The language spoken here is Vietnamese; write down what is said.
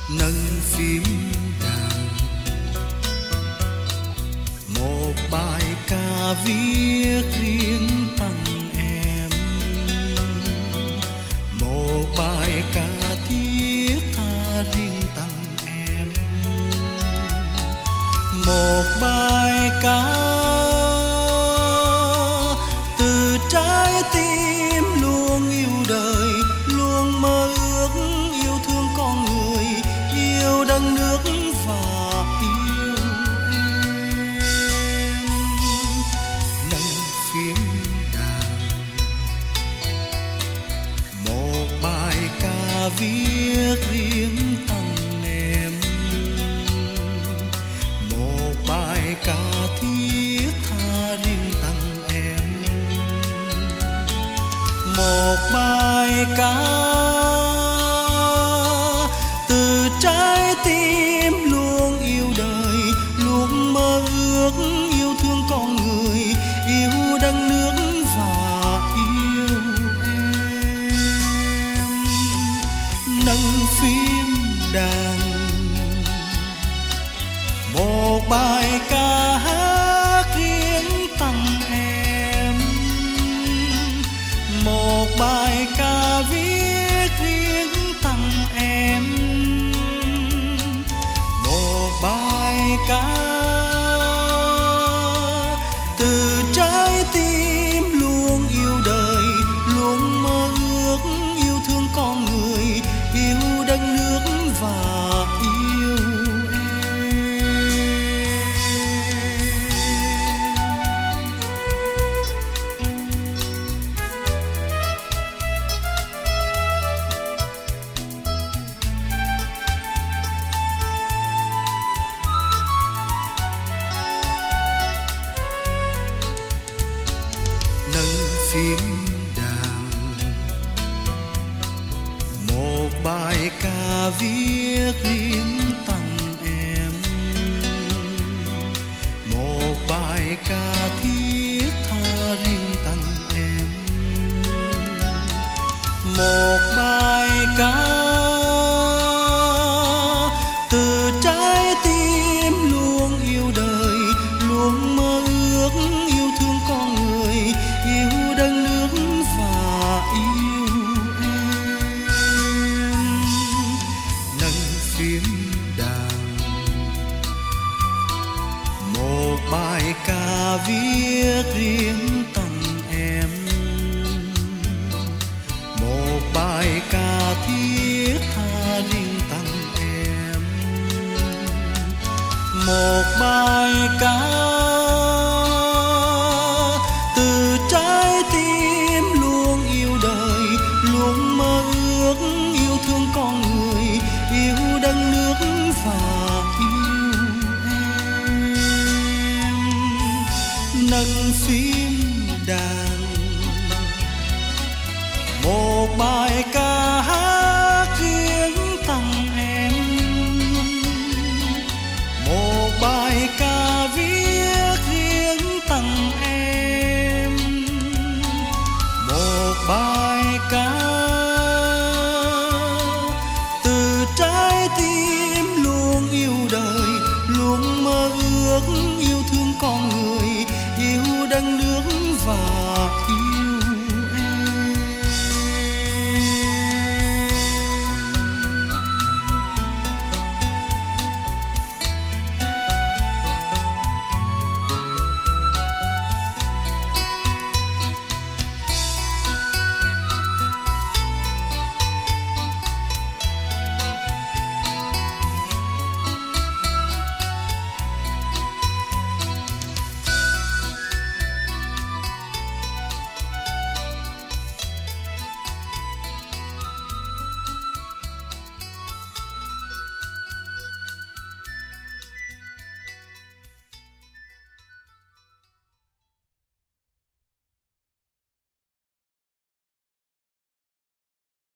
nâng phím đàn, một bài ca viết riêng tặng em, một bài ca thiết tha riêng tặng em, một bài ca từ trái tim luôn yêu đời, luôn mơ ước yêu thương con người, yêu đất nước và yêu em. Nâng phím đàn, một bài ca viết riêng tặng em, một bài ca thiết tha riêng tặng em, một bài ca từ trái tim luôn yêu đời, luôn mơ ước yêu thương con người, yêu đất nước và yêu em. Nâng phím đàn, một bài ca hát riêng tặng em, một bài ca viết riêng tặng em, một bài ca từ trái tim luôn yêu đời, luôn mơ ước yêu thương con người, yêu đất nước và yêu em. Nâng phím đàn, một bài ca viết riêng tặng em, một bài ca thiết tha riêng tặng em, một bài ca từ trái tim luôn yêu đời, luôn mơ ước yêu thương con người, yêu đất nước và yêu em. Nâng phím đàn, một bài ca viết riêng tặng em, một bài ca thiết tha riêng tặng em, một bài ca từ trái tim luôn yêu đời, luôn mơ ước yêu thương con người, yêu đất nước và yêu em. Nâng phím đàn, một bài ca hát riêng tặng em, một bài ca viết riêng tặng em, một bài ca từ trái tim luôn yêu đời, luôn mơ ước yêu thương con người, yêu đất nước và